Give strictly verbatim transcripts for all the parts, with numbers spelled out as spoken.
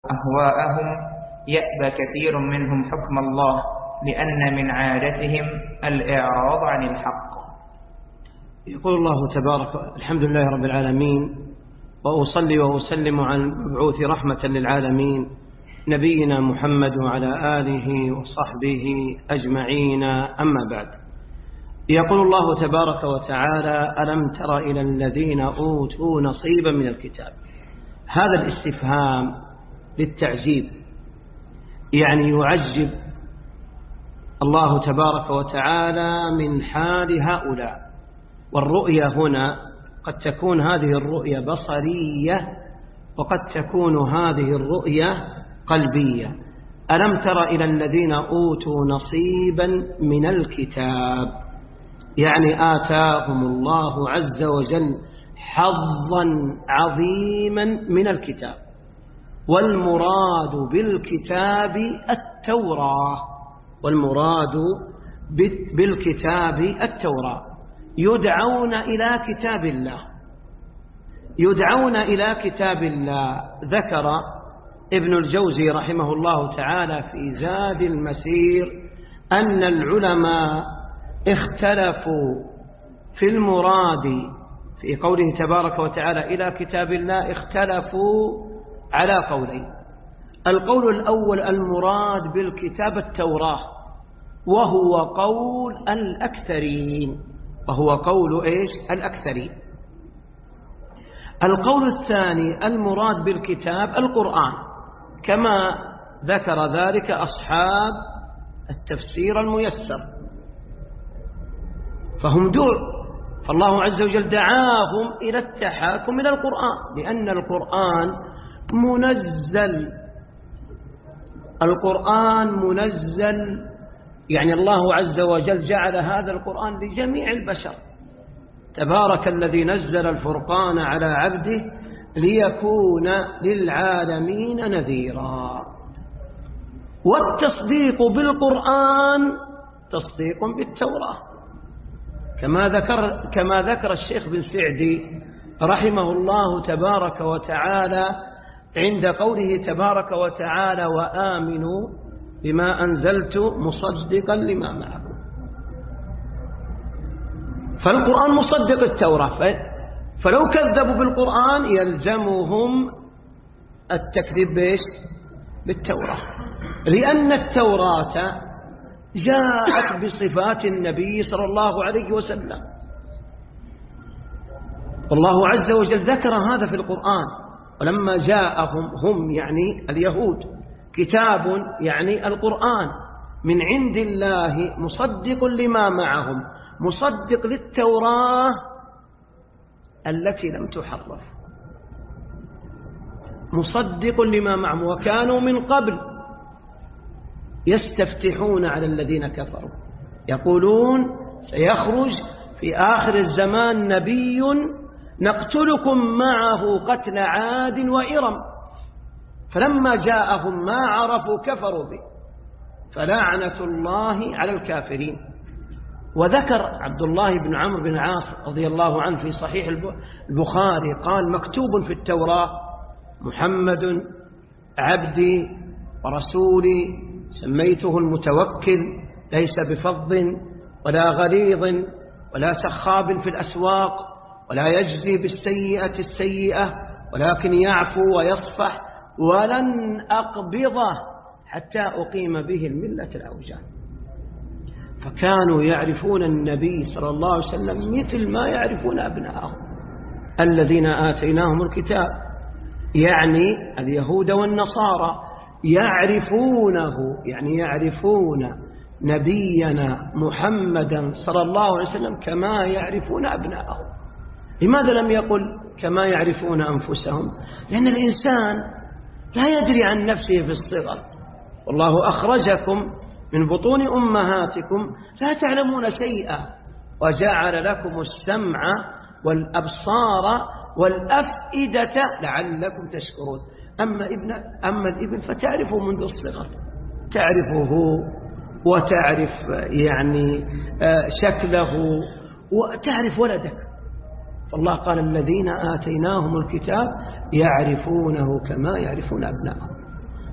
أهواءهم يأبى كثير منهم حكم الله لأن من عادتهم الإعراض عن الحق. يقول الله تبارك: الحمد لله رب العالمين، وأصلي وأسلم على المبعوث رحمة للعالمين نبينا محمد وعلى آله وصحبه أجمعين، أما بعد. يقول الله تبارك وتعالى: ألم تر إلى الذين أوتوا نصيبا من الكتاب. هذا الاستفهام للتعجيب، يعني يعجب الله تبارك وتعالى من حال هؤلاء. والرؤية هنا قد تكون هذه الرؤية بصرية، وقد تكون هذه الرؤية قلبية. ألم تر إلى الذين أوتوا نصيبا من الكتاب، يعني آتاهم الله عز وجل حظا عظيما من الكتاب. والمراد بالكتاب التوراة، والمراد بالكتاب التوراة. يدعون إلى كتاب الله، يدعون إلى كتاب الله. ذكر ابن الجوزي رحمه الله تعالى في زاد المسير أن العلماء اختلفوا في المراد في قوله تبارك وتعالى إلى كتاب الله، اختلفوا على قولين. القول الأول: المراد بالكتاب التوراة، وهو قول الأكثرين، وهو قول إيش؟ الأكثرين. القول الثاني: المراد بالكتاب القرآن، كما ذكر ذلك أصحاب التفسير الميسر. فهم دور، فالله عز وجل دعاهم إلى التحاكم إلى القرآن، لأن القرآن منزل، القرآن منزل، يعني الله عز وجل جعل هذا القرآن لجميع البشر. تبارك الذي نزل الفرقان على عبده ليكون للعالمين نذيرا. والتصديق بالقرآن تصديق بالتوراة، كما ذكر كما ذكر الشيخ بن سعدي رحمه الله تبارك وتعالى عند قوله تبارك وتعالى: وآمنوا بما أنزلت مصدقا لما معكم. فالقرآن مصدق التوراة، فلو كذبوا بالقرآن يلزمهم التكذيب بإيش؟ بالتوراة، لأن التوراة جاءت بصفات النبي صلى الله عليه وسلم. والله عز وجل ذكر هذا في القرآن: ولما جاءهم، هم يعني اليهود، كتاب يعني القرآن من عند الله مصدق لما معهم، مصدق للتوراة التي لم تحرف، مصدق لما معهم. وكانوا من قبل يستفتحون على الذين كفروا يقولون: سيخرج في آخر الزمان نبي نقتلكم معه قتل عاد وإرم. فلما جاءهم ما عرفوا كفروا به، فلعنة الله على الكافرين. وذكر عبد الله بن عمرو بن العاص رضي الله عنه في صحيح البخاري قال: مكتوب في التوراة: محمد عبدي ورسولي، سميته المتوكل، ليس بفظ ولا غليظ ولا سخاب في الأسواق، ولا يجزي بالسيئة السيئة، ولكن يعفو ويصفح، ولن أقبضه حتى أقيم به الملة الأوجاع. فكانوا يعرفون النبي صلى الله عليه وسلم مثل ما يعرفون أبناءهم الذين آتيناهم الكتاب، يعني اليهود والنصارى يعرفونه، يعني يعرفون نبينا محمدا صلى الله عليه وسلم كما يعرفون أبناءهم. لماذا لم يقل كما يعرفون أنفسهم؟ لأن الإنسان لا يدري عن نفسه في الصغر، والله أخرجكم من بطون أمهاتكم لا تعلمون شيئا، وجعل لكم السمع والأبصار والأفئدة لعلكم تشكرون. أما ابن أما الابن فتعرفه منذ الصغر، تعرفه وتعرف يعني شكله وتعرف ولدك. فالله قال: الذين آتيناهم الكتاب يعرفونه كما يعرفون أبنائهم.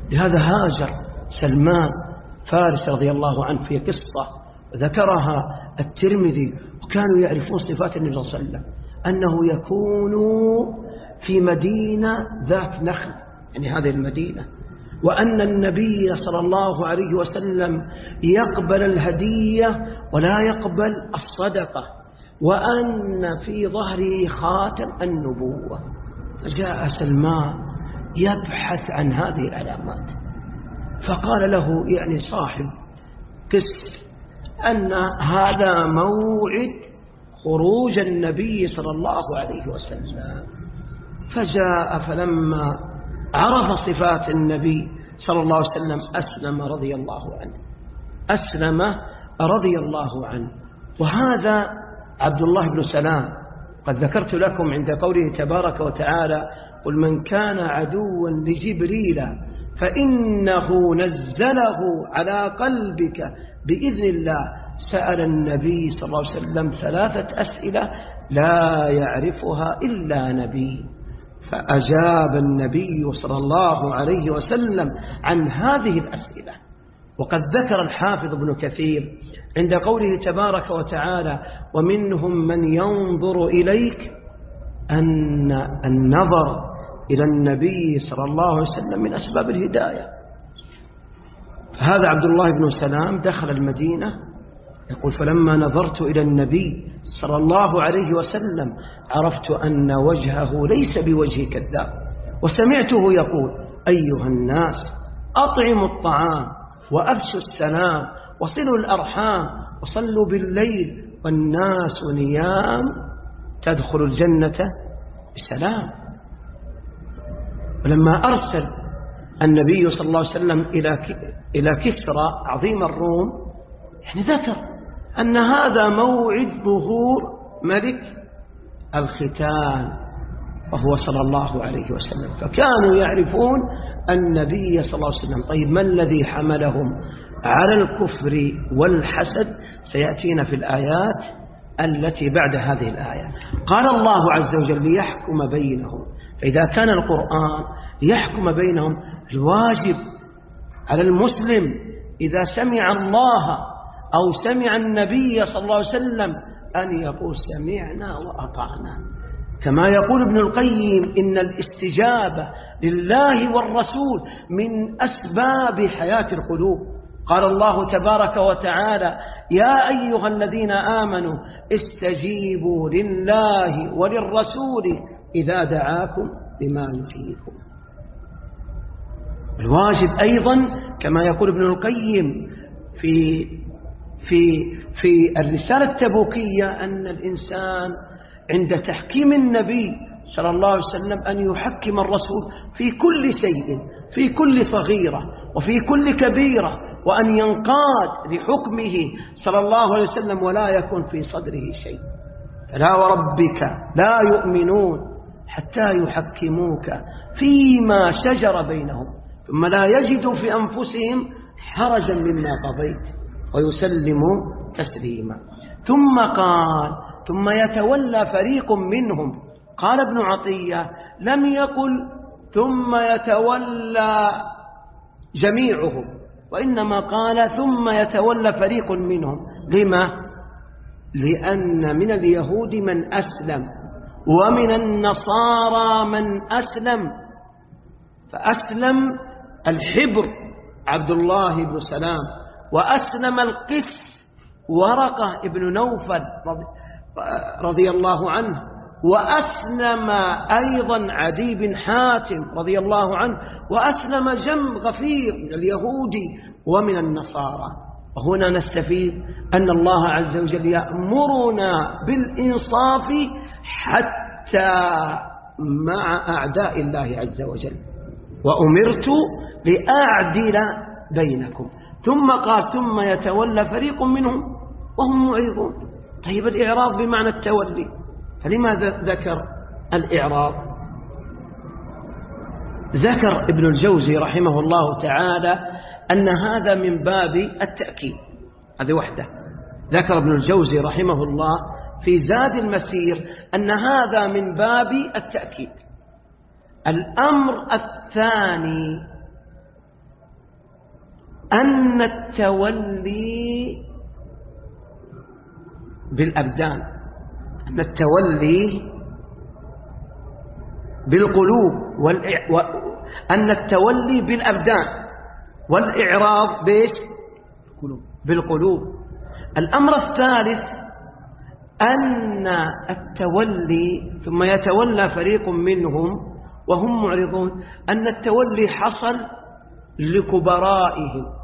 لهذا هاجر سلمان فارس رضي الله عنه في قصة ذكرها الترمذي، وكانوا يعرفون صفات النبي صلى الله عليه وسلم أنه يكون في مدينة ذات نخل، يعني هذه المدينة، وأن النبي صلى الله عليه وسلم يقبل الهدية ولا يقبل الصدقة، وأن في ظهره خاتم النبوة. جاء سلمان يبحث عن هذه العلامات، فقال له يعني صاحب قس أن هذا موعد خروج النبي صلى الله عليه وسلم. فجاء فلما عرف صفات النبي صلى الله عليه وسلم أسلم رضي الله عنه، أسلم رضي الله عنه. وهذا عبد الله بن سلام قد ذكرت لكم عند قوله تبارك وتعالى: قل من كان عدوا لجبريل فإنه نزله على قلبك بإذن الله. سأل النبي صلى الله عليه وسلم ثلاثة أسئلة لا يعرفها إلا نبي، فأجاب النبي صلى الله عليه وسلم عن هذه الأسئلة. وقد ذكر الحافظ ابن كثير عند قوله تبارك وتعالى: ومنهم من ينظر إليك، أن النظر إلى النبي صلى الله عليه وسلم من أسباب الهداية. فهذا عبد الله بن سلام دخل المدينة يقول: فلما نظرت إلى النبي صلى الله عليه وسلم عرفت أن وجهه ليس بوجه كذاب، وسمعته يقول: أيها الناس أطعموا الطعام وأفشوا السلام وصلوا الأرحام وصلوا بالليل والناس نيام تدخل الجنة بسلام. ولما أرسل النبي صلى الله عليه وسلم إلى كسرى عظيم الروم، يعني ذكر أن هذا موعد ظهور ملك الختان وهو صلى الله عليه وسلم، فكانوا يعرفون النبي صلى الله عليه وسلم. طيب ما الذي حملهم على الكفر والحسد؟ سيأتينا في الآيات التي بعد هذه الآية. قال الله عز وجل: ليحكم بينهم. فإذا كان القرآن يحكم بينهم، الواجب على المسلم إذا سمع الله أو سمع النبي صلى الله عليه وسلم أن يقول: سمعنا وأطعنا. كما يقول ابن القيم: إن الاستجابة لله والرسول من أسباب حياة القلوب. قال الله تبارك وتعالى: يا أيها الذين آمنوا استجيبوا لله وللرسول إذا دعاكم لما يحييكم. الواجب أيضا كما يقول ابن القيم في في في الرسالة التبوكية أن الإنسان عند تحكيم النبي صلى الله عليه وسلم أن يحكم الرسول في كل شيء، في كل صغيرة وفي كل كبيرة، وأن ينقاد لحكمه صلى الله عليه وسلم ولا يكون في صدره شيء. فلا وربك لا يؤمنون حتى يحكموك فيما شجر بينهم ثم لا يجدوا في أنفسهم حرجا مما قضيت ويسلموا تسليما. ثم قال: ثم يتولى فريق منهم. قال ابن عطية: لم يقل ثم يتولى جميعهم، وإنما قال ثم يتولى فريق منهم. لما؟ لأن من اليهود من أسلم ومن النصارى من أسلم. فأسلم الحبر عبد الله بن سلام، وأسلم القس ورقة ابن نوفل رضي الله عنه، وأسلم أيضا عدي بن حاتم رضي الله عنه، وأسلم جم غفير من اليهود ومن النصارى. وهنا نستفيد أن الله عز وجل يأمرنا بالإنصاف حتى مع أعداء الله عز وجل: وأمرت لأعدل بينكم. ثم قال: ثم يتولى فريق منهم وهم معرضون. طيب الإعراض بمعنى التولي، فلماذا ذكر الإعراض؟ ذكر ابن الجوزي رحمه الله تعالى أن هذا من باب التأكيد. هذه وحده. ذكر ابن الجوزي رحمه الله في زاد المسير أن هذا من باب التأكيد. الأمر الثاني أن التولي بالأبدان، أن التولي بالقلوب والإع... و... أن التولي بالأبدان والإعراض بإيش؟ بالقلوب. الأمر الثالث أن التولي ثم يتولى فريق منهم وهم معرضون، أن التولي حصل لكبرائهم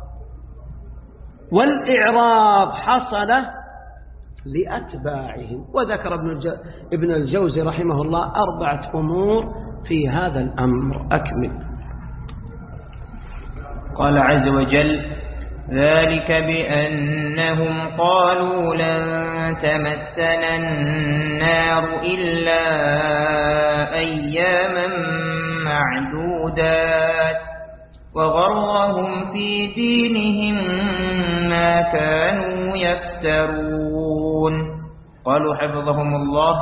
والإعراض حصل لأتباعهم. وذكر ابن الجوزي رحمه الله أربعة أمور في هذا الأمر. أكمل. قال عز وجل: ذلك بأنهم قالوا لن تمسنا النار إلا أياما معدودات وغرهم في دينهم ما كانوا يفترون. قالوا حفظهم الله: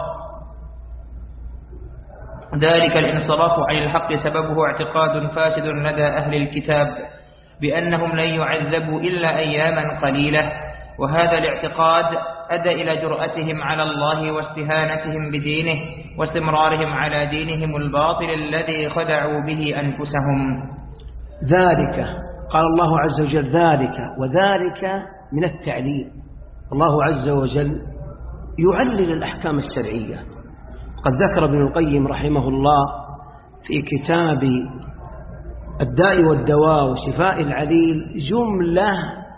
ذلك الانصراف عن الحق سببه اعتقاد فاسد لدى أهل الكتاب بأنهم لن يعذبوا إلا أياما قليلة، وهذا الاعتقاد أدى إلى جرأتهم على الله واستهانتهم بدينه واستمرارهم على دينهم الباطل الذي خدعوا به أنفسهم. ذلك قال الله عز وجل ذلك، وذلك من التعليل. الله عز وجل يعلل الأحكام الشرعية. قد ذكر ابن القيم رحمه الله في كتاب الداء والدواء وشفاء العليل جملة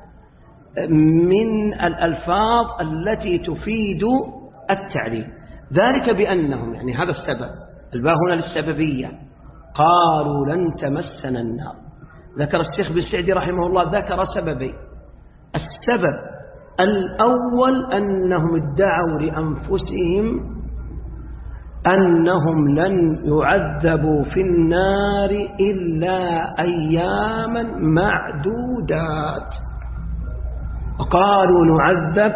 من الألفاظ التي تفيد التعليل. ذلك بأنهم، يعني هذا السبب، الباء هنا للسببية، قالوا لن تمسنا النار. ذكر الشيخ بن سعدي رحمه الله ذكر سببين. السبب الأول أنهم ادعوا لأنفسهم أنهم لن يعذبوا في النار إلا أياما معدودات، وقالوا نعذب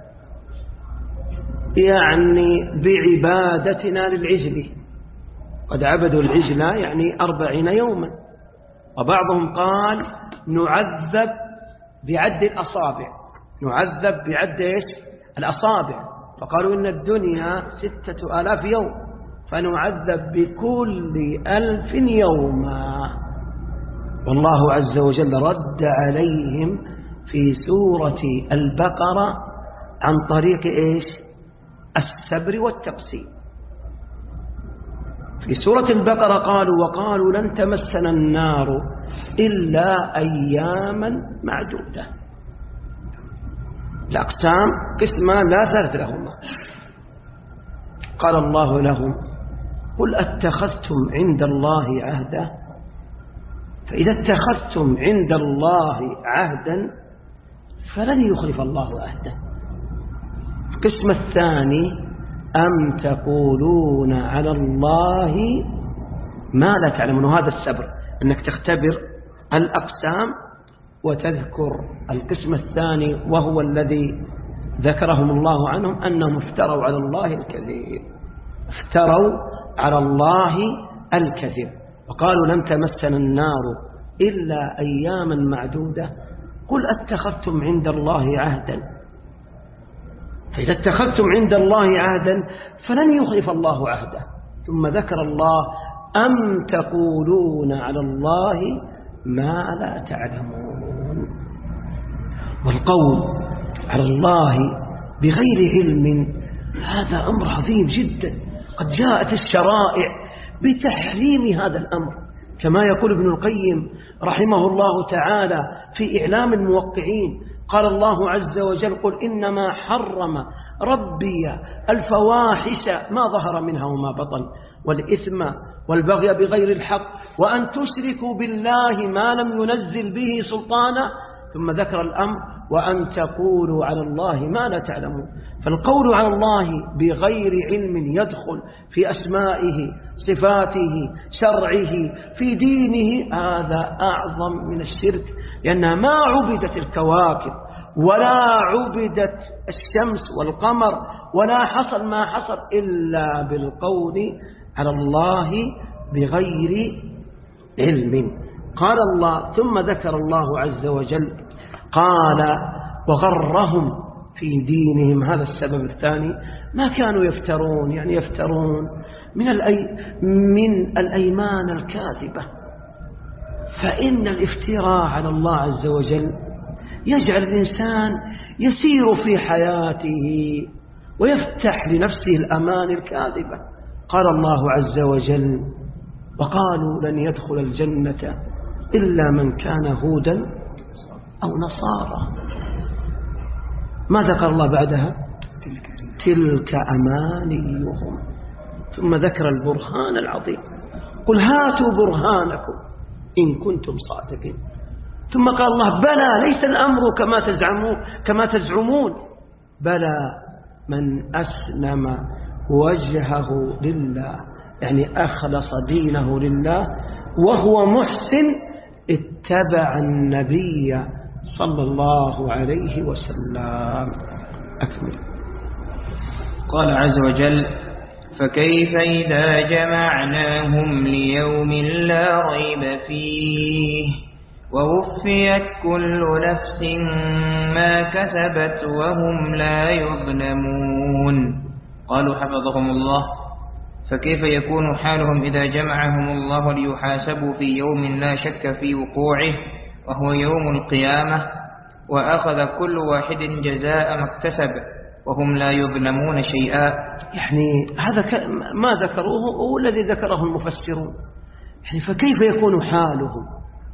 يعني بعبادتنا للعجل، قد عبدوا العجل يعني أربعين يوما. وبعضهم قال نعذب بعد الأصابع، نعذب بعد إيش؟ الأصابع، فقالوا إن الدنيا ستة آلاف يوم فنعذب بكل ألف يوما. والله عز وجل رد عليهم في سورة البقرة عن طريق إيش؟ السبر والتقسيم. في سورة البقرة قالوا وقالوا لن تمسنا النار إلا أياما معدودة. الأقسام قسمان لا ثالث لهما. قال الله لهم قل أتخذتم عند الله عهدا، فإذا اتخذتم عند الله عهدا فلن يخلف الله عهده. القسم الثاني أم تقولون على الله ما لا تعلمون. هذا السبر، أنك تختبر الأقسام وتذكر القسم الثاني وهو الذي ذكرهم الله عنهم أنهم افتروا على الله الكذب، افتروا على الله الكذب وقالوا لن تمسنا النار إلا أياما معدودة. قل أتخذتم عند الله عهدا، فإذا اتخذتم عند الله عهدا فلن يخلف الله عهده. ثم ذكر الله أم تقولون على الله ما لا تعلمون. والقول على الله بغير علم هذا أمر عظيم جدا. قد جاءت الشرائع بتحريم هذا الأمر، كما يقول ابن القيم رحمه الله تعالى في إعلام الموقعين. قال الله عز وجل قل إنما حرم ربي الفواحش ما ظهر منها وما بطن والإثم والبغي بغير الحق وأن تشركوا بالله ما لم ينزل به سلطانا. ثم ذكر الأمر وأن تقولوا على الله ما لا تعلمون. فالقول على الله بغير علم يدخل في أسمائه، صفاته، شرعه، في دينه، هذا أعظم من الشرك، لأنها ما عبدت الكواكب ولا عبدت الشمس والقمر ولا حصل ما حصل إلا بالقول على الله بغير علم. قال الله ثم ذكر الله عز وجل قال وغرهم في دينهم. هذا السبب الثاني، ما كانوا يفترون، يعني يفترون من الأي من الأيمان الكاذبة. فإن الافتراء على الله عز وجل يجعل الإنسان يسير في حياته ويفتح لنفسه الأمان الكاذبة. قال الله عز وجل وقالوا لن يدخل الجنة إلا من كان هودا أو نصارى. ما ذكر الله بعدها؟ تلك أمانيهم. ثم ذكر البرهان العظيم، قل هاتوا برهانكم إن كنتم صادقين. ثم قال الله بلى ليس الأمر كما تزعمون كما تزعمون بلى من أسلم وجهه لله، يعني أخلص دينه لله وهو محسن اتبع النبي صلى الله عليه وسلم. أكمل. قال عز وجل فكيف إذا جمعناهم ليوم لا ريب فيه ووفيت كل نفس ما كسبت وهم لا يظلمون. قالوا حفظهم الله فكيف يكون حالهم إذا جمعهم الله ليحاسبوا في يوم لا شك في وقوعه وهو يوم القيامة وأخذ كل واحد جزاء ما اكتسب وهم لا يظلمون شيئا. يعني هذا ما ذكروه هو الذي ذكره المفسرون. يعني فكيف يكون حالهم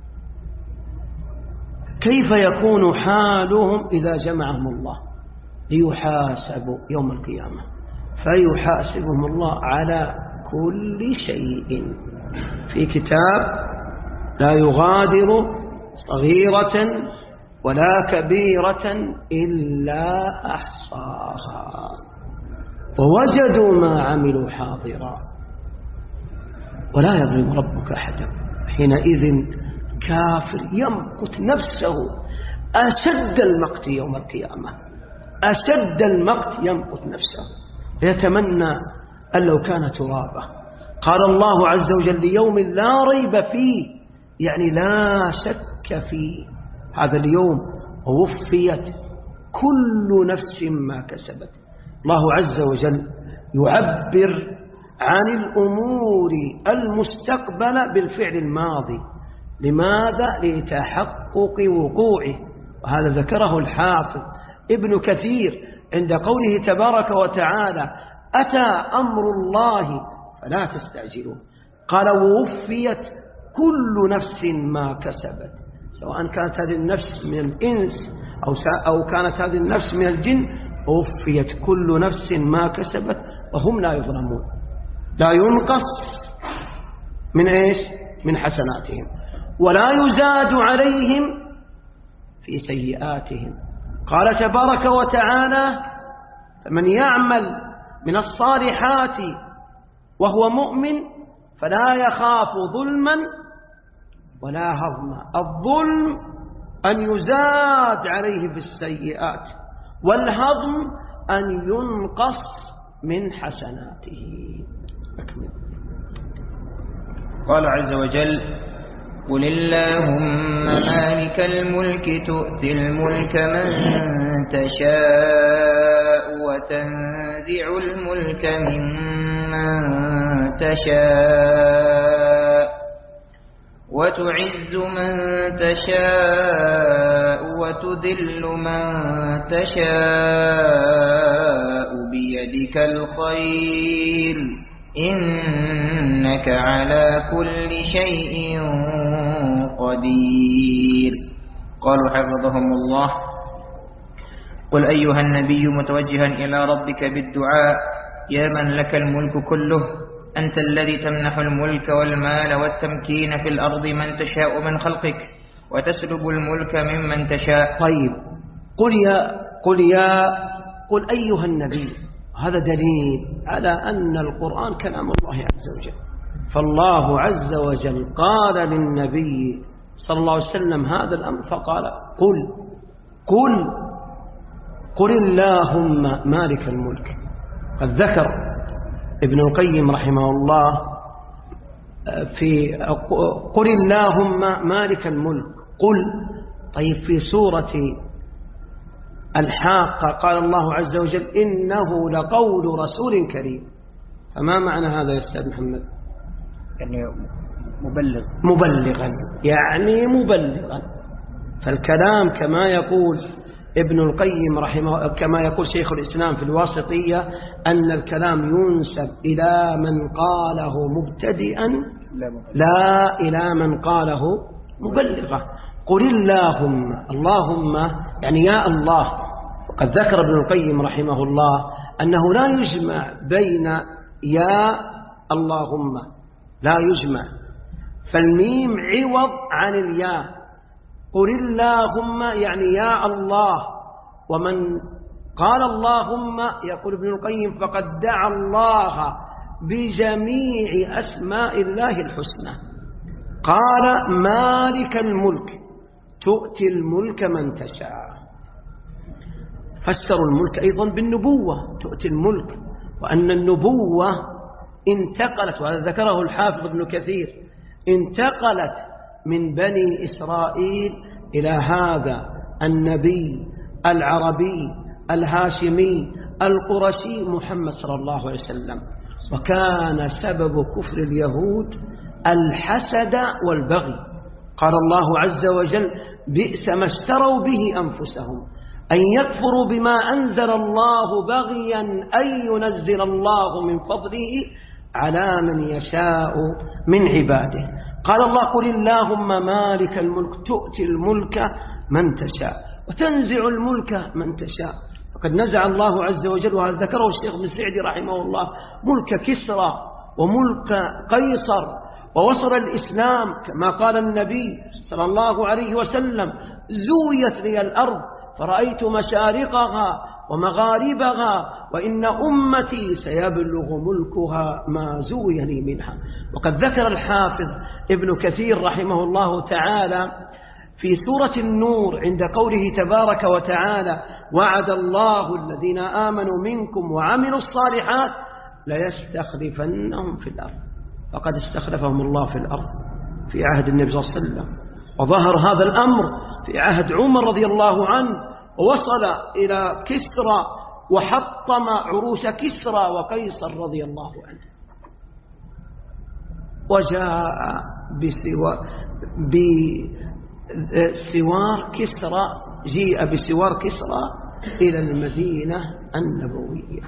كيف يكون حالهم إذا جمعهم الله ليحاسبوا يوم القيامة؟ فيحاسبهم الله على كل شيء في كتاب لا يغادر صغيرة ولا كبيرة إلا أحصاها ووجدوا ما عملوا حاضرا ولا يظلم ربك أحدا. حينئذ كافر يمقت نفسه أشد المقت يوم القيامة، أشد المقت يمقت نفسه يتمنى أن لو كان ترابا. قال الله عز وجل ليوم لا ريب فيه، يعني لا شك فيه. هذا اليوم ووفيت كل نفس ما كسبت. الله عز وجل يعبر عن الأمور المستقبلة بالفعل الماضي. لماذا؟ لتحقق وقوعه. وهذا ذكره الحافظ ابن كثير عند قوله تبارك وتعالى أتى أمر الله فلا تستعجلون. قال ووفيت كل نفس ما كسبت، سواء كانت هذه النفس من الإنس أو, أو كانت هذه النفس من الجن، ووفيت كل نفس ما كسبت وهم لا يظلمون. لا ينقص من إيش؟ من حسناتهم ولا يزاد عليهم في سيئاتهم. قال تبارك وتعالى فمن يعمل من الصالحات وهو مؤمن فلا يخاف ظلما ولا هضما. الظلم أن يزاد عليه في السيئات، والهضم أن ينقص من حسناته. أكمل. قال عز وجل قل اللهم مالك الملك تؤتي الملك من تشاء وتنزع الملك ممن تشاء وتعز من تشاء وتذل من تشاء بيدك الخير إنك على كل شيء قدير. قالوا حفظهم الله قل أيها النبي متوجها إلى ربك بالدعاء يا من لك الملك كله أنت الذي تمنح الملك والمال والتمكين في الأرض من تشاء من خلقك وتسلب الملك ممن تشاء. طيب قل يا قل يا قل أيها النبي. هذا دليل على أن القرآن كلام الله عز وجل. فالله عز وجل قال للنبي صلى الله عليه وسلم هذا الأمر فقال قل قل قل اللهم مالك الملك. قد ذكر ابن القيم رحمه الله في قل اللهم مالك الملك قل. طيب في سورة الحاقة قال الله عز وجل إنه لقول رسول كريم. فما معنى هذا يا أستاذ محمد؟ يعني مبلغ مبلغا يعني مبلغا. فالكلام كما يقول ابن القيم رحمه كما يقول شيخ الإسلام في الواسطية أن الكلام ينسب إلى من قاله مبتدئا لا إلى من قاله مبلغا. قل اللهم اللهم يعني يا الله. وقد ذكر ابن القيم رحمه الله أنه لا يجمع بين يا اللهم لا يجمع، فالميم عوض عن الياء. قل اللهم يعني يا الله. ومن قال اللهم يقول ابن القيم فقد دعا الله بجميع أسماء الله الحسنى. قال مالك الملك تؤتي الملك من تشاء. فسروا الملك أيضا بالنبوة تؤتي الملك، وأن النبوة انتقلت، وهذا ذكره الحافظ ابن كثير، انتقلت من بني إسرائيل إلى هذا النبي العربي الهاشمي القرشي محمد صلى الله عليه وسلم. وكان سبب كفر اليهود الحسد والبغي. قال الله عز وجل بئس ما اشتروا به أنفسهم أن يكفروا بما أنزل الله بغيا أن ينزل الله من فضله على من يشاء من عباده. قال الله قل اللهم مالك الملك تؤتي الملك من تشاء وتنزع الملك من تشاء. فقد نزع الله عز وجل، وهذا ذكره الشيخ بن سعدي رحمه الله، ملك كسرى وملك قيصر، ووصل الإسلام كما قال النبي صلى الله عليه وسلم زويت لي الأرض فرأيت مشارقها ومغاربها وإن أمتي سيبلغ ملكها ما زوي لي منها. وقد ذكر الحافظ ابن كثير رحمه الله تعالى في سورة النور عند قوله تبارك وتعالى وعد الله الذين آمنوا منكم وعملوا الصالحات ليستخلفنهم في الأرض. فقد استخلفهم الله في الأرض في عهد النبي صلى الله عليه وسلم، وظهر هذا الأمر في عهد عمر رضي الله عنه، ووصل إلى كسرى وحطم عروش كسرى وقيصر رضي الله عنه. وجاء بسوا بسوار كسرى جيء بسوار كسرى إلى المدينة النبوية.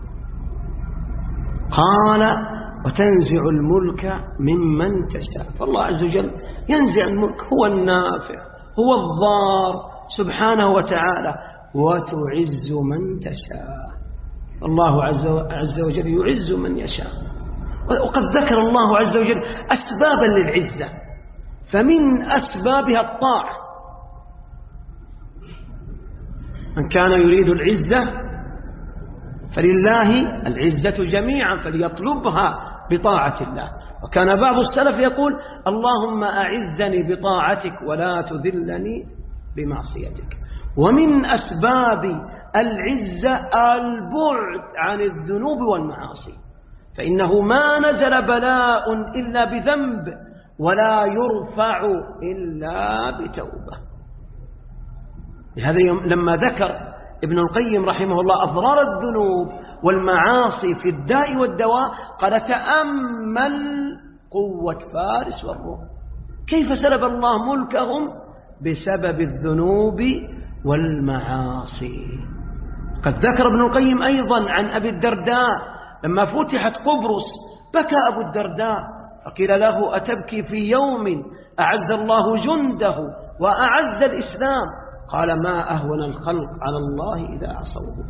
قال وتنزع الملك ممن تشاء. فالله عز وجل ينزع الملك، هو النافع هو الضار سبحانه وتعالى، وتعز من تشاء. الله عز وجل يعز من يشاء. وقد ذكر الله عز وجل أسبابا للعزة، فمن أسبابها الطاعة. من كان يريد العزة فلله العزة جميعا فليطلبها بطاعة الله. وكان بعض السلف يقول اللهم أعزني بطاعتك ولا تذلني بمعصيتك. ومن أسباب العزة البعد عن الذنوب والمعاصي، فإنه ما نزل بلاء إلا بذنب ولا يرفع إلا بتوبة. لهذا لما ذكر ابن القيم رحمه الله أضرار الذنوب والمعاصي في الداء والدواء قال تأمل قوة فارس والروم كيف سلب الله ملكهم بسبب الذنوب والمعاصي. قد ذكر ابن القيم أيضا عن أبي الدرداء لما فتحت قبرص بكى أبو الدرداء فقيل له أتبكي في يوم أعز الله جنده وأعز الإسلام؟ قال ما أهون الخلق على الله إذا عصوه.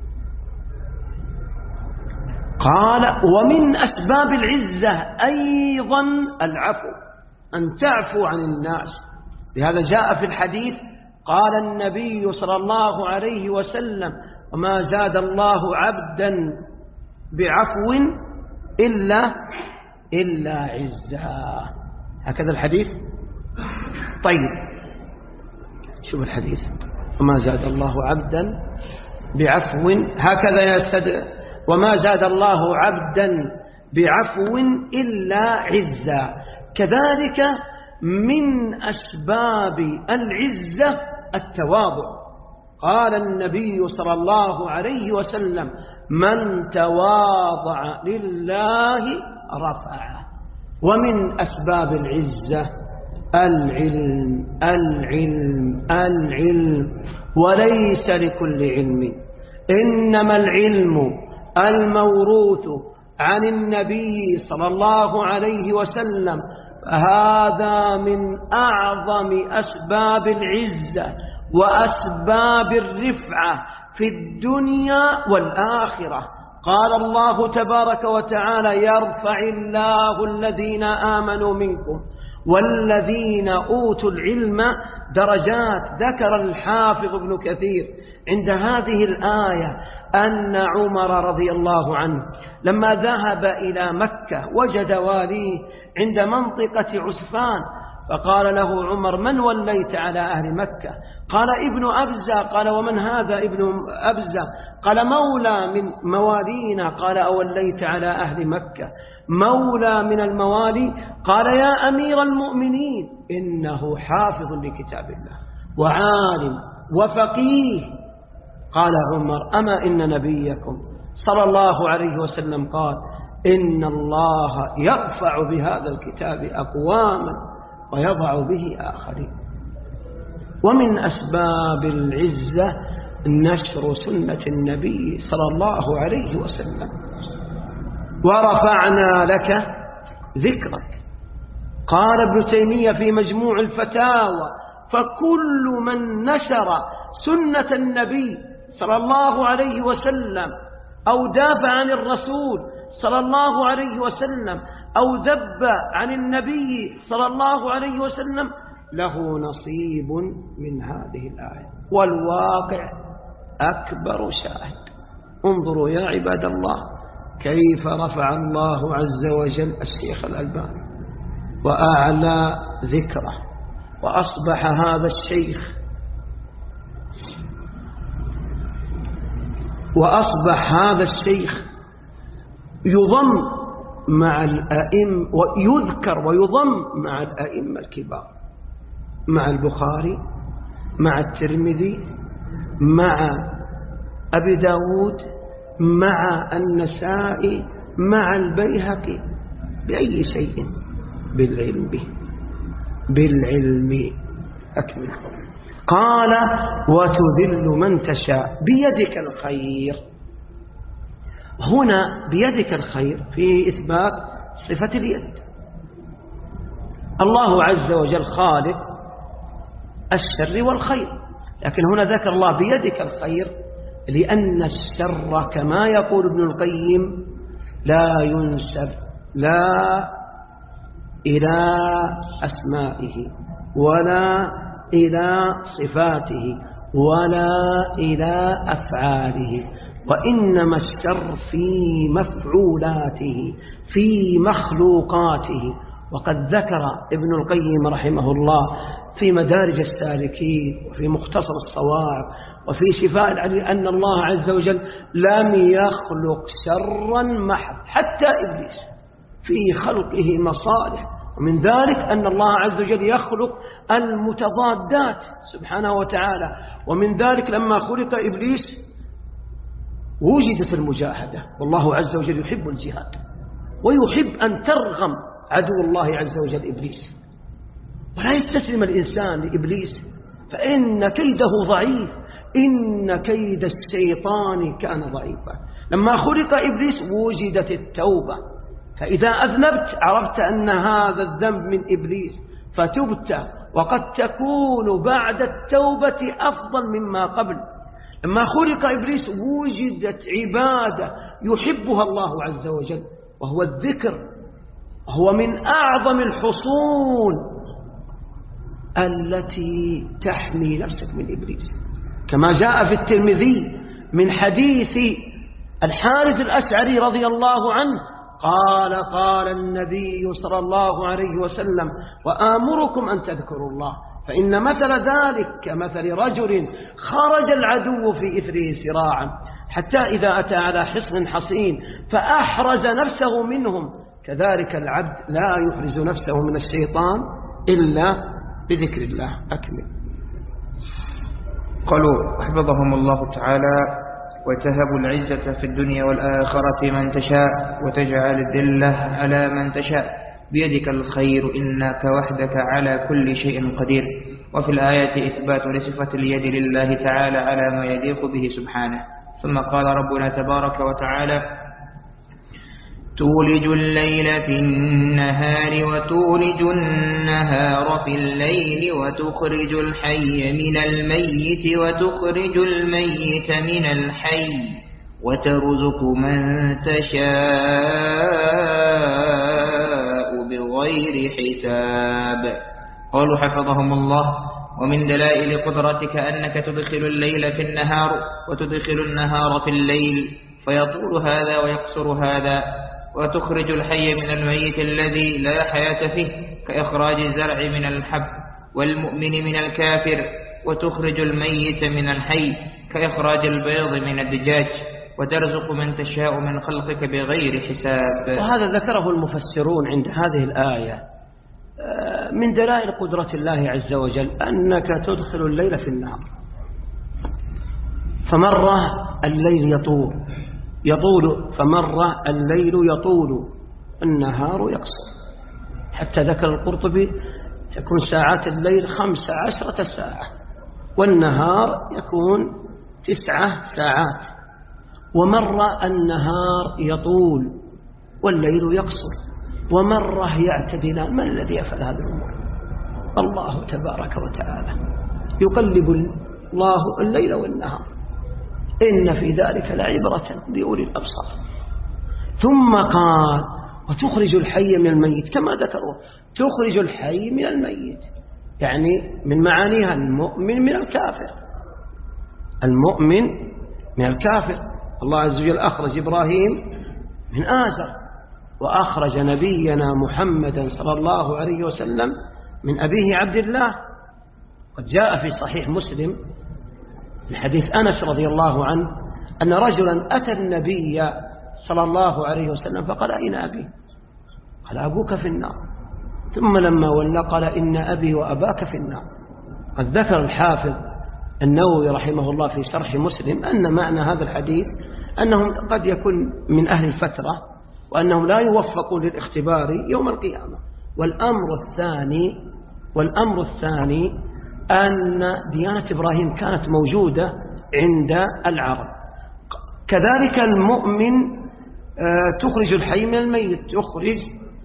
قال ومن أسباب العزة أيضا العفو، أن تعفو عن الناس. لهذا جاء في الحديث قال النبي صلى الله عليه وسلم وما زاد الله عبدا بعفو إلا إلا عزا. هكذا الحديث. طيب شوف الحديث وما زاد الله عبدا بعفو هكذا يستد وما زاد الله عبدا بعفو إلا عزا. كذلك من أسباب العزة التواضع. قال النبي صلى الله عليه وسلم: من تواضع لله رفعه. ومن أسباب العزة العلم العلم العلم، وليس لكل علم، إنما العلم الموروث عن النبي صلى الله عليه وسلم، هذا من أعظم أسباب العزة وأسباب الرفعة في الدنيا والآخرة. قال الله تبارك وتعالى: يرفع الله الذين آمنوا منكم والذين أوتوا العلم درجات. ذكر الحافظ ابن كثير عند هذه الآية أن عمر رضي الله عنه لما ذهب إلى مكة وجد واليه عند منطقة عسفان، فقال له عمر: من وليت على أهل مكة؟ قال: ابن أبزة. قال: ومن هذا ابن أبزة؟ قال: مولى من موالينا. قال: أوليت على أهل مكة مولى من الموالي؟ قال: يا أمير المؤمنين، إنه حافظ لكتاب الله وعالم وفقيه. قال عمر: أما إن نبيكم صلى الله عليه وسلم قال: إن الله يرفع بهذا الكتاب أقواما ويضع به آخرين. ومن أسباب العزة نشر سنة النبي صلى الله عليه وسلم. ورفعنا لك ذكرك. قال ابن تيمية في مجموع الفتاوى: فكل من نشر سنة النبي صلى الله عليه وسلم أو دافع عن الرسول صلى الله عليه وسلم أو ذب عن النبي صلى الله عليه وسلم له نصيب من هذه الآية. والواقع أكبر شاهد. انظروا يا عباد الله كيف رفع الله عز وجل الشيخ الألباني وأعلى ذكره، وأصبح هذا الشيخ وأصبح هذا الشيخ يضم مع الأئمة ويذكر ويضم مع الأئمة الكبار، مع البخاري، مع الترمذي، مع أبي داود، مع النسائي، مع البيهقي. بأي شيء؟ بالعلم به بالعلم. أكمل. قال: وتذل من تشاء بيدك الخير. هنا بيدك الخير في إثبات صفة اليد. الله عز وجل خالق الشر والخير، لكن هنا ذكر الله بيدك الخير لأن الشر كما يقول ابن القيم لا ينسب لا إلى أسمائه ولا إلى صفاته ولا إلى أفعاله، وإنما الشر في مفعولاته في مخلوقاته. وقد ذكر ابن القيم رحمه الله في مدارج السالكين وفي مختصر الصواعق وفي شفاء العليل أن الله عز وجل لم يخلق شرا محض، حتى إبليس في خلقه مصالح، ومن ذلك أن الله عز وجل يخلق المتضادات سبحانه وتعالى. ومن ذلك لما خلق إبليس وجدت المجاهدة، والله عز وجل يحب الجهاد ويحب أن ترغم عدو الله عز وجل إبليس، ولا يستسلم الإنسان لإبليس فإن كيده ضعيف، إن كيد الشيطان كان ضعيفا. لما خلق إبليس وجدت التوبة، فإذا أذنبت عرفت أن هذا الذنب من إبليس فتبت، وقد تكون بعد التوبة أفضل مما قبل. لما خلق إبليس وجدت عبادة يحبها الله عز وجل وهو الذكر، هو من أعظم الحصون التي تحمي نفسك من إبليس، كما جاء في الترمذي من حديث الحارث الأشعري رضي الله عنه قال: قال النبي صلى الله عليه وسلم: وآمركم أن تذكروا الله، فإن مثل ذلك كمثل رجل خرج العدو في إثره سراعا، حتى إذا أتى على حصن حصين فأحرز نفسه منهم. كذلك العبد لا يحرز نفسه من الشيطان إلا بذكر الله. أكمل. قالوا حفظهم الله تعالى: وتهب العزة في الدنيا والآخرة من تشاء وتجعل الذلة على من تشاء بيدك الخير إنك وحدك على كل شيء قدير. وفي الآية إثبات لصفة اليد لله تعالى على ما يليق به سبحانه. ثم قال ربنا تبارك وتعالى: تولج الليل في النهار وتولج النهار في الليل وتخرج الحي من الميت وتخرج الميت من الحي وترزق من تشاء بغير حساب. قالوا حفظهم الله: ومن دلائل قدرتك أنك تدخل الليل في النهار وتدخل النهار في الليل فيطول هذا ويقصر هذا، وتخرج الحي من الميت الذي لا حياة فيه كإخراج الزرع من الحب والمؤمن من الكافر، وتخرج الميت من الحي كإخراج البيض من الدجاج، وترزق من تشاء من خلقك بغير حساب. وهذا ذكره المفسرون عند هذه الآية من دلائل قدرة الله عز وجل أنك تدخل الليل في النهار، فمرة الليل يطول يطول فمرة الليل يطول النهار يقصر، حتى ذكر القرطبي تكون ساعات الليل خمس عشرة ساعة والنهار يكون تسعة ساعات. ومرة النهار يطول والليل يقصر، ومرة يعتدلان. من الذي يفعل هذه الأمور؟ الله تبارك وتعالى. يقلب الله الليل والنهار، إن في ذلك لعبرة لأولي الأبصار. ثم قال: وتخرج الحي من الميت، كما ذكروا تخرج الحي من الميت، يعني من معانيها المؤمن من الكافر، المؤمن من الكافر. الله عز وجل أخرج إبراهيم من آزر، وأخرج نبينا محمدا صلى الله عليه وسلم من أبيه عبد الله. قد جاء في صحيح مسلم الحديث أنس رضي الله عنه أن رجلا أتى النبي صلى الله عليه وسلم فقال: أين أبي؟ قال: أبوك في النار. ثم لما ولى قال: إن أبي وأباك في النار. قد ذكر الحافظ النووي رحمه الله في شرح مسلم أن معنى هذا الحديث أنهم قد يكون من أهل الفترة، وأنهم لا يوفقون للاختبار يوم القيامة. والأمر الثاني والأمر الثاني أن ديانة إبراهيم كانت موجودة عند العرب. كذلك المؤمن تخرج الحي من الميت، تخرج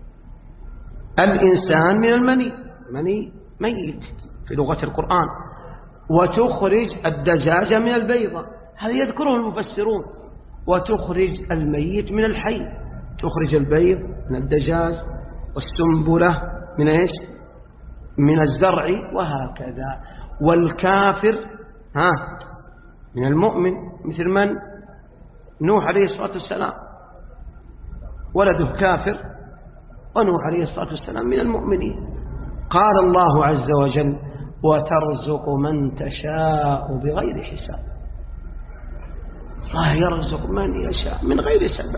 الإنسان من المني، مني ميت في لغة القرآن، وتخرج الدجاج من البيضة، هذا يذكره المفسرون. وتخرج الميت من الحي، تخرج البيض من الدجاج، والسنبلة من إيش؟ من الزرع، وهكذا. والكافر ها من المؤمن، مثل من؟ نوح عليه الصلاة والسلام ولده كافر، ونوح عليه الصلاة والسلام من المؤمنين. قال الله عز وجل: وترزق من تشاء بغير حساب. الله يرزق من يشاء من غير سبب.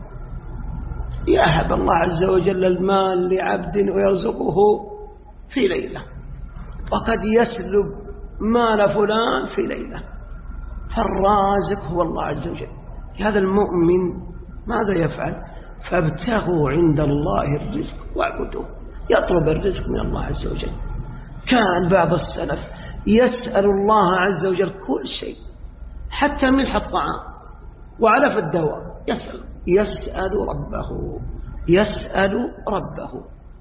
يهب الله عز وجل المال لعبد ويرزقه في ليلة، وقد يسلب مال فلان في ليلة، فالرازق هو الله عز وجل. هذا المؤمن ماذا يفعل؟ فابتغوا عند الله الرزق واعبدوه، يطلب الرزق من الله عز وجل. كان بعض السلف يسأل الله عز وجل كل شيء، حتى ملح الطعام وعلف الدواء يسأل يسأل ربه يسأل ربه.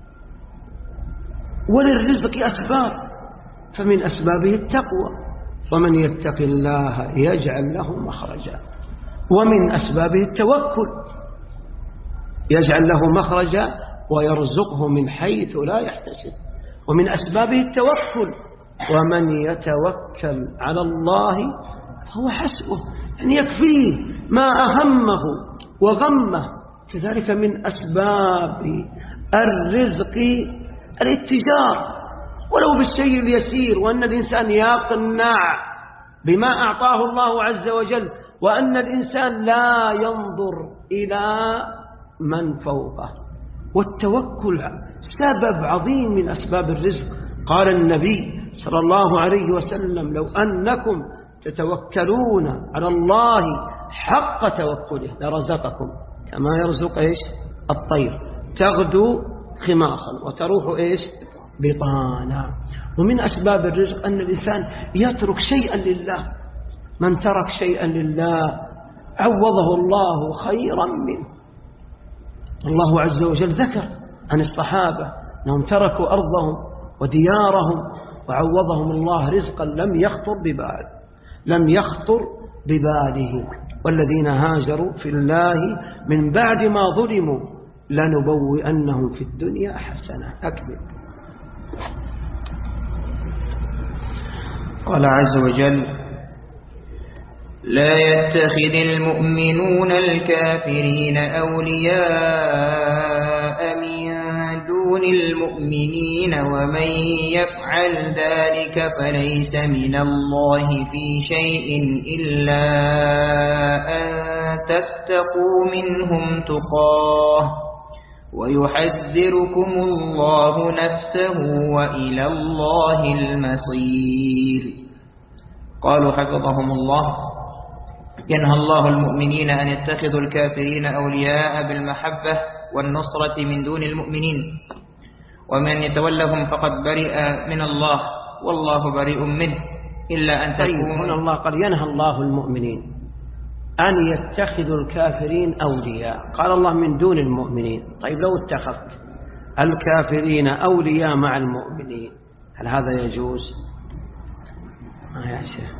وللرزق أسباب، فمن أسبابه التقوى، ومن يتق الله يجعل له مخرجا. ومن أسبابه التوكل، يجعل له مخرجا ويرزقه من حيث لا يحتسب. ومن أسبابه التوكل، ومن يتوكل على الله فهو حسبه، يعني يكفيه ما أهمه وغمه. كذلك من أسباب الرزق الاتجار، ولو بالشيء اليسير، وأن الإنسان يقنع بما أعطاه الله عز وجل، وأن الإنسان لا ينظر إلى من فوقه. والتوكل سبب عظيم من أسباب الرزق. قال النبي صلى الله عليه وسلم: لو أنكم تتوكلون على الله حق توكله لرزقكم كما يرزق إيش الطير تغدو خماصا وتروح إيش بطانا. ومن أسباب الرزق أن الإنسان يترك شيئا لله. من ترك شيئا لله عوضه الله خيرا منه. الله عز وجل ذكر عن الصحابة أنهم تركوا أرضهم وديارهم وعوضهم الله رزقا لم يخطر ببال لم يخطر بباله. والذين هاجروا في الله من بعد ما ظلموا لنبوئنهم في الدنيا حسنة. أكبر. قال عز وجل: لا يتخذ المؤمنون الكافرين أولياء من دون المؤمنين ومن يفعل ذلك فليس من الله في شيء إلا أن تتقوا منهم تقاه ويحذركم الله نفسه وإلى الله المصير. قالوا حفظهم الله: ينهى الله المؤمنين أن يتخذوا الكافرين أولياء بالمحبة والنصرة من دون المؤمنين، ومن يتولهم فقد برئ من الله والله بريء منه إلا أن تكون. هنا الله قال: ينهى الله المؤمنين أن يتخذوا الكافرين أولياء. قال الله من دون المؤمنين. طيب لو اتخذت الكافرين أولياء مع المؤمنين هل هذا يجوز؟ آه يا شيخ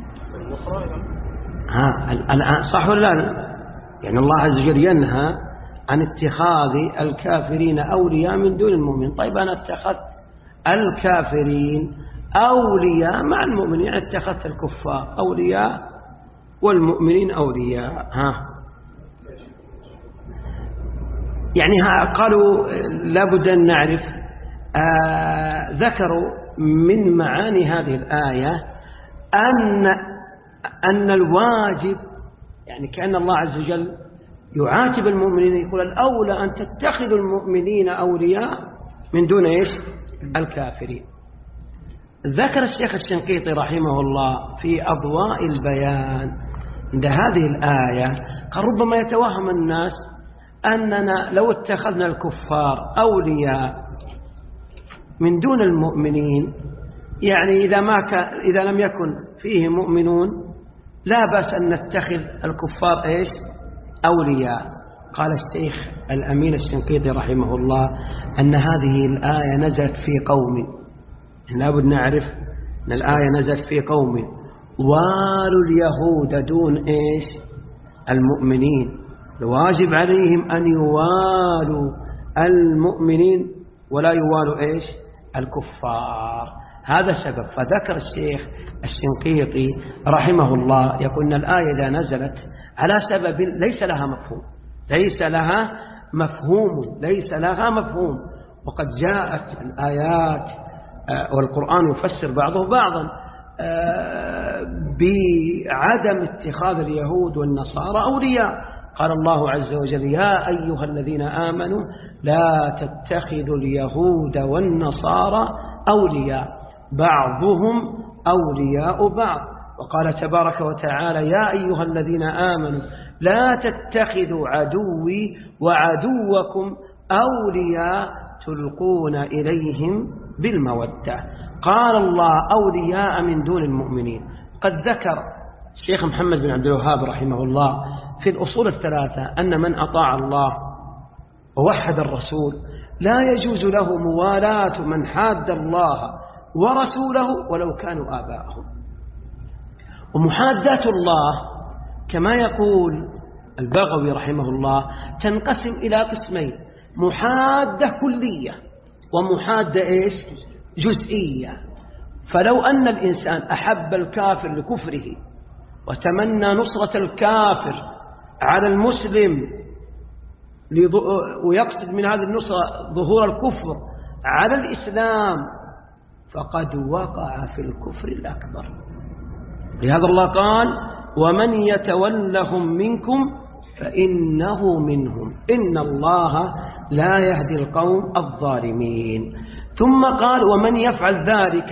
ها الآن صح ولا لا؟ يعني الله عز وجل ينهى عن اتخاذ الكافرين أولياء من دون المؤمنين. طيب أنا اتخذت الكافرين أولياء مع المؤمنين، يعني اتخذت الكفار أولياء والمؤمنين أولياء. ها يعني ها قالوا لابد أن نعرف آه ذكروا من معاني هذه الآية أن أن الواجب يعني كأن الله عز وجل يعاتب المؤمنين يقول الأولى أن تتخذوا المؤمنين أولياء من دون إيش الكافرين. ذكر الشيخ الشنقيطي رحمه الله في أضواء البيان عند هذه الآية قال: ربما يتوهم الناس أننا لو اتخذنا الكفار أولياء من دون المؤمنين يعني إذا ما كان إذا لم يكن فيه مؤمنون لا بأس أن نتخذ الكفار إيش أولياء. قال الشيخ الأمين الشنقيطي رحمه الله أن هذه الآية نزلت في قوم، لابد نعرف أن الآية نزلت في قوم والوا اليهود دون إيش المؤمنين، الواجب عليهم أن يوالوا المؤمنين ولا يوالوا إيش الكفار. هذا سبب. فذكر الشيخ الشنقيطي رحمه الله يقول أن الآية إذا نزلت على سبب ليس لها مفهوم ليس لها مفهوم ليس لها مفهوم وقد جاءت الآيات والقرآن يفسر بعضه بعضا بعدم اتخاذ اليهود والنصارى أولياء. قال الله عز وجل: يا أيها الذين آمنوا لا تتخذوا اليهود والنصارى أولياء بعضهم أولياء بعض. وقال تبارك وتعالى: يا أيها الذين آمنوا لا تتخذوا عدوي وعدوكم أولياء تلقون إليهم بالمودة. قال الله أولياء من دون المؤمنين. قد ذكر الشيخ محمد بن عبد الوهاب رحمه الله في الأصول الثلاثة أن من أطاع الله ووحد الرسول لا يجوز له موالاة من حاد الله ورسوله ولو كانوا آباءهم. ومحاداة الله كما يقول البغوي رحمه الله تنقسم إلى قسمين: محادة كلية ومحادة إيش جزئية. فلو أن الإنسان أحب الكافر لكفره وتمنى نصرة الكافر على المسلم ويقصد من هذه النصرة ظهور الكفر على الإسلام فقد وقع في الكفر الأكبر. لهذا الله قال: ومن يتولهم منكم فإنه منهم، إن الله لا يهدي القوم الظالمين. ثم قال ومن يفعل ذلك.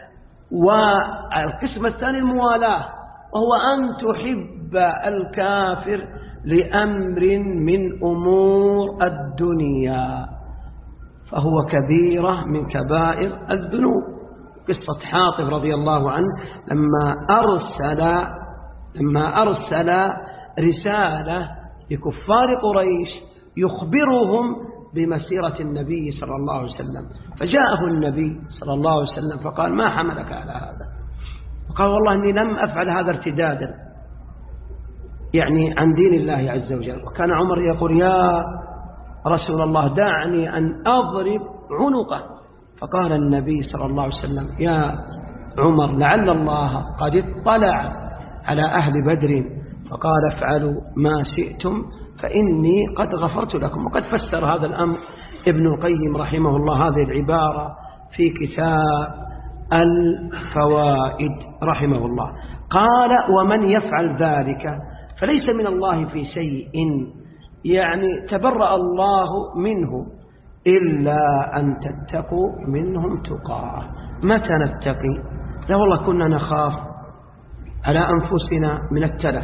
والقسم الثاني الموالاة، وهو أن تحب الكافر لأمر من أمور الدنيا، فهو كبيرة من كبائر الذنوب. قصة حاطب رضي الله عنه لما أرسل لما أرسل رسالة لكفار قريش يخبرهم بمسيرة النبي صلى الله عليه وسلم، فجاءه النبي صلى الله عليه وسلم فقال ما حملك على هذا؟ وقال والله إني لم أفعل هذا ارتدادا يعني عن دين الله عز وجل. وكان عمر يقول يا رسول الله دعني أن أضرب عنقه، فقال النبي صلى الله عليه وسلم يا عمر لعل الله قد اطلع على أهل بدر فقال افعلوا ما شئتم فإني قد غفرت لكم. وقد فسر هذا الأمر ابن القيم رحمه الله هذه العبارة في كتاب الفوائد رحمه الله. قال ومن يفعل ذلك فليس من الله في شيء، يعني تبرأ الله منه إلا أن تتقوا منهم تقاه. متى نتقي؟ لا والله كنا نخاف على أنفسنا من التلف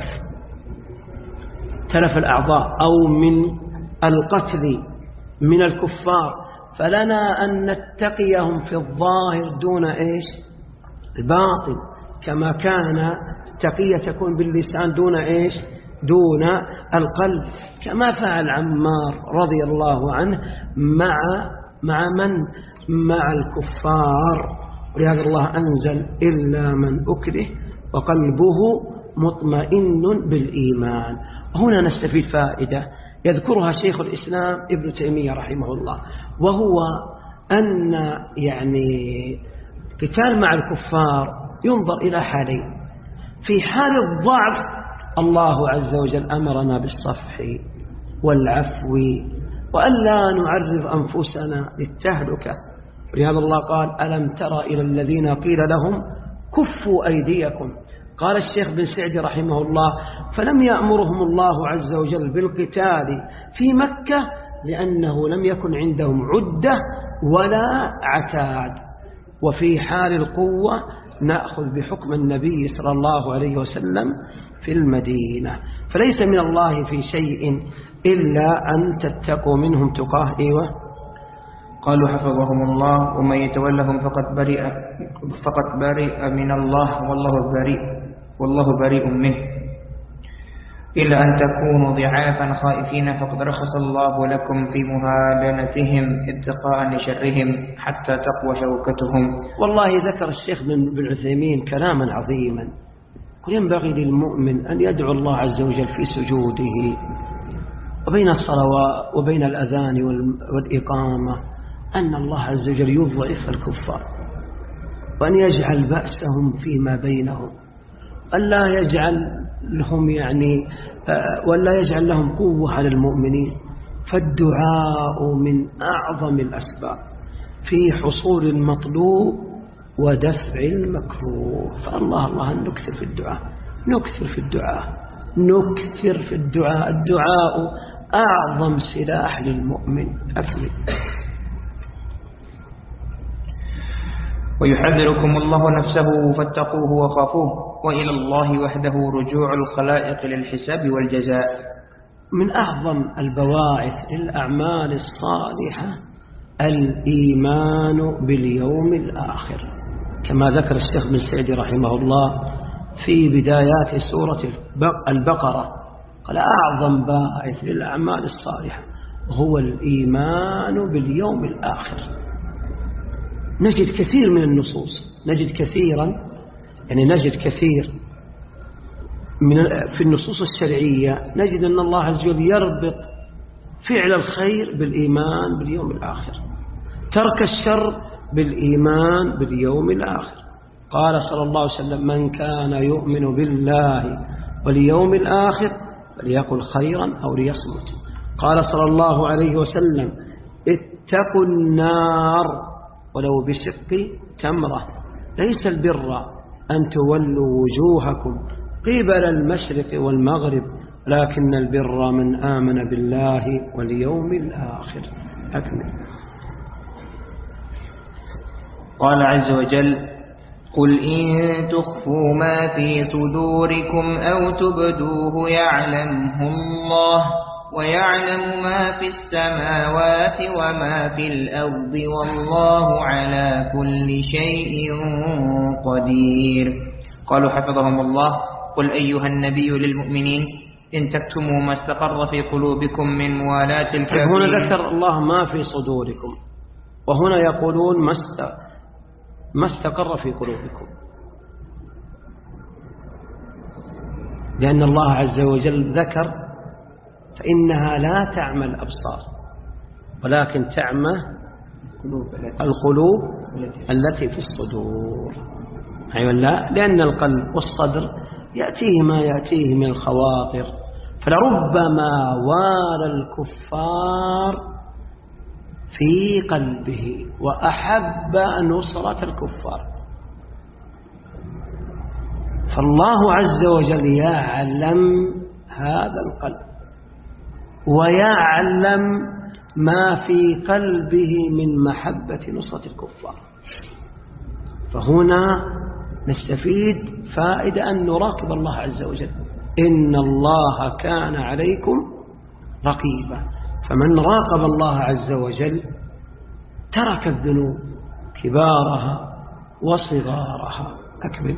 تلف الأعضاء أو من القتل من الكفار، فلنا أن نتقيهم في الظاهر دون إيش الباطن، كما كان التقية تكون باللسان دون إيش دون القلب، كما فعل عمار رضي الله عنه مع مع من مع الكفار. ولهذا الله أنزل إلا من أكره وقلبه مطمئن بالإيمان. هنا نستفيد فائدة يذكرها شيخ الإسلام ابن تيمية رحمه الله، وهو أن يعني قتال مع الكفار ينظر إلى حالين. في حال الضعف الله عز وجل أمرنا بالصفح والعفو وألا نعرض أنفسنا للتهلكة. ولهذا الله قال ألم تر إلى الذين قيل لهم كفوا أيديكم. قال الشيخ بن سعدي رحمه الله فلم يأمرهم الله عز وجل بالقتال في مكة لأنه لم يكن عندهم عدة ولا عتاد، وفي حال القوة نأخذ بحكم النبي صلى الله عليه وسلم في المدينة. فليس من الله في شيء إلا أن تتقوا منهم تقاه. إيوه قالوا حفظهم الله ومن يتولهم فقد برئ فقد برئ من الله والله بريء والله بريء منه، إلا أن تكونوا ضعافا خائفين فقد رخص الله لكم في مهادنتهم اتقاء لشرهم حتى تقوى شوكتهم. والله ذكر الشيخ بن عثيمين كلاما عظيما، ينبغي للمؤمن أن يدعو الله عز وجل في سجوده وبين الصلوات وبين الأذان والإقامة أن الله عز وجل يضعف الكفار، وأن يجعل بأسهم فيما بينهم، ألا يجعل لهم يعني ولا يجعل لهم قوة على المؤمنين. فالدعاء من أعظم الأسباب في حصول المطلوب ودفع المكروه. فالله الله أن نكثر في الدعاء نكثر في الدعاء نكثر في الدعاء الدعاء أعظم سلاح للمؤمن. أفلح. ويحذركم الله نفسه فاتقوه وخافوه، وإلى الله وحده رجوع الخلائق للحساب والجزاء. من أعظم البواعث للأعمال الصالحة الإيمان باليوم الآخر، كما ذكر الشيخ بن سعدي رحمه الله في بدايات سورة البقرة، قال أعظم باعث للأعمال الصالحة هو الإيمان باليوم الآخر. نجد كثير من النصوص نجد كثيرا يعني نجد كثير من في النصوص الشرعية نجد أن الله عز وجل يربط فعل الخير بالإيمان باليوم الآخر، ترك الشر بالإيمان باليوم الآخر. قال صلى الله عليه وسلم من كان يؤمن بالله واليوم الآخر فليقل خيرا أو ليصمت. قال صلى الله عليه وسلم اتقوا النار ولو بشق تمرة. ليس البر أن تولوا وجوهكم قبل المشرق والمغرب لكن البر من آمن بالله واليوم الآخر. أكمل. قال عز وجل: قل إن تخفوا ما في صدوركم أو تبدوه يعلمه الله ويعلم ما في السماوات وما في الأرض والله على كل شيء قدير. قالوا حفظهم الله: قل أيها النبي للمؤمنين إن تكتموا ما استقر في قلوبكم من موالاة الكافرين. هنا ذكر الله ما في صدوركم، وهنا يقولون ما استقر في قلوبكم، لأن الله عز وجل ذكر فإنها لا تعمى الأبصار ولكن تعمى القلوب التي في الصدور. أيوة لا، لأن القلب والصدر يأتيه ما يأتيه من الخواطر، فلربما والى الكفار في قلبه وأحب نصرة الكفار. فالله عز وجل يعلم هذا القلب ويعلم ما في قلبه من محبة نصرة الكفار. فهنا نستفيد فائدة أن نراقب الله عز وجل. إن الله كان عليكم رقيبا. فمن راقب الله عز وجل ترك الذنوب كبارها وصغارها. أكمل.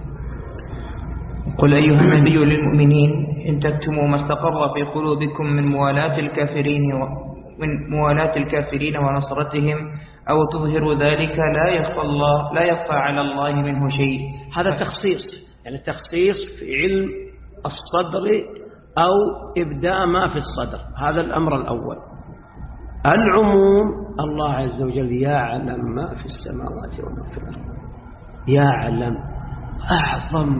قل أيها النبي للمؤمنين إن تكتموا ما استقر في قلوبكم من موالاة الكافرين من موالاة الكافرين ونصرتهم أو تظهروا ذلك لا يخفى الله لا يخفى على الله منه شيء. هذا تخصيص، يعني تخصيص في علم الصدر أو إبداء ما في الصدر. هذا الأمر الأول. العموم الله عز وجل يعلم ما في السماوات وما في الأرض. يعلم. أعظم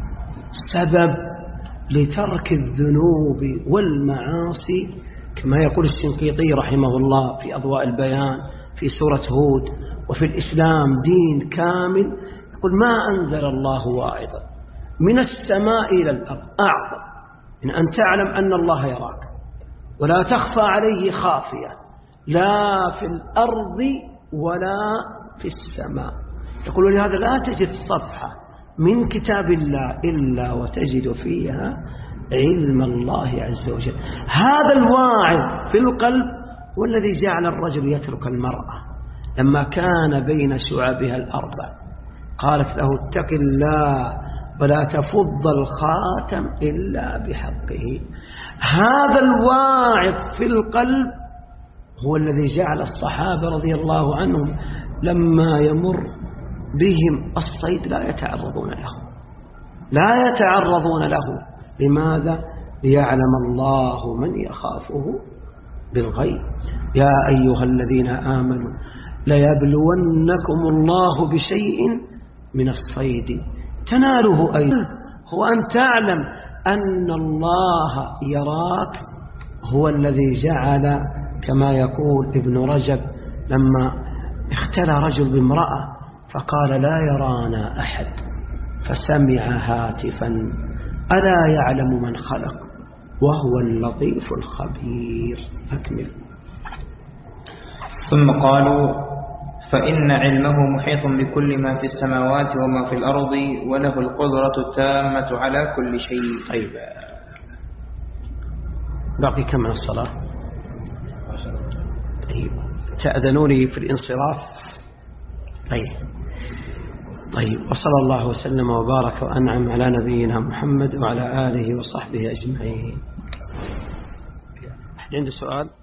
سبب لترك الذنوب والمعاصي كما يقول الشنقيطي رحمه الله في أضواء البيان في سورة هود: وفي الإسلام دين كامل، يقول ما أنزل الله واعظا من السماء إلى الأرض أعظم من أن تعلم أن الله يراك ولا تخفى عليه خافية لا في الأرض ولا في السماء. يقول لهذا لا تجد صفحة من كتاب الله إلا وتجد فيها علم الله عز وجل. هذا الواعظ في القلب هو الذي جعل الرجل يترك المرأة لما كان بين شعبها الأربع، قالت له: اتق الله ولا تفض الخاتم إلا بحقه. هذا الواعظ في القلب هو الذي جعل الصحابة رضي الله عنهم لما يمر بهم الصيد لا يتعرضون له لا يتعرضون له لماذا؟ ليعلم الله من يخافه بالغيب. يا أيها الذين آمنوا ليبلونكم الله بشيء من الصيد تناله أيضا. هو أن تعلم أن الله يراك. هو الذي جعل كما يقول ابن رجب لما اختلى رجل بامرأة فقال: لا يرانا أحد، فسمع هاتفا: ألا يعلم من خلق وهو اللطيف الخبير. أكمل. ثم قالوا: فإن علمه محيط بكل ما في السماوات وما في الأرض وله القدرة التامة على كل شيء. طيب باقي كم من الصلاة؟ طيب تأذنوني في الانصراف. طيب طيب وصلى الله وسلم وبارك وأنعم على نبينا محمد وعلى آله وصحبه أجمعين. أحد عنده سؤال؟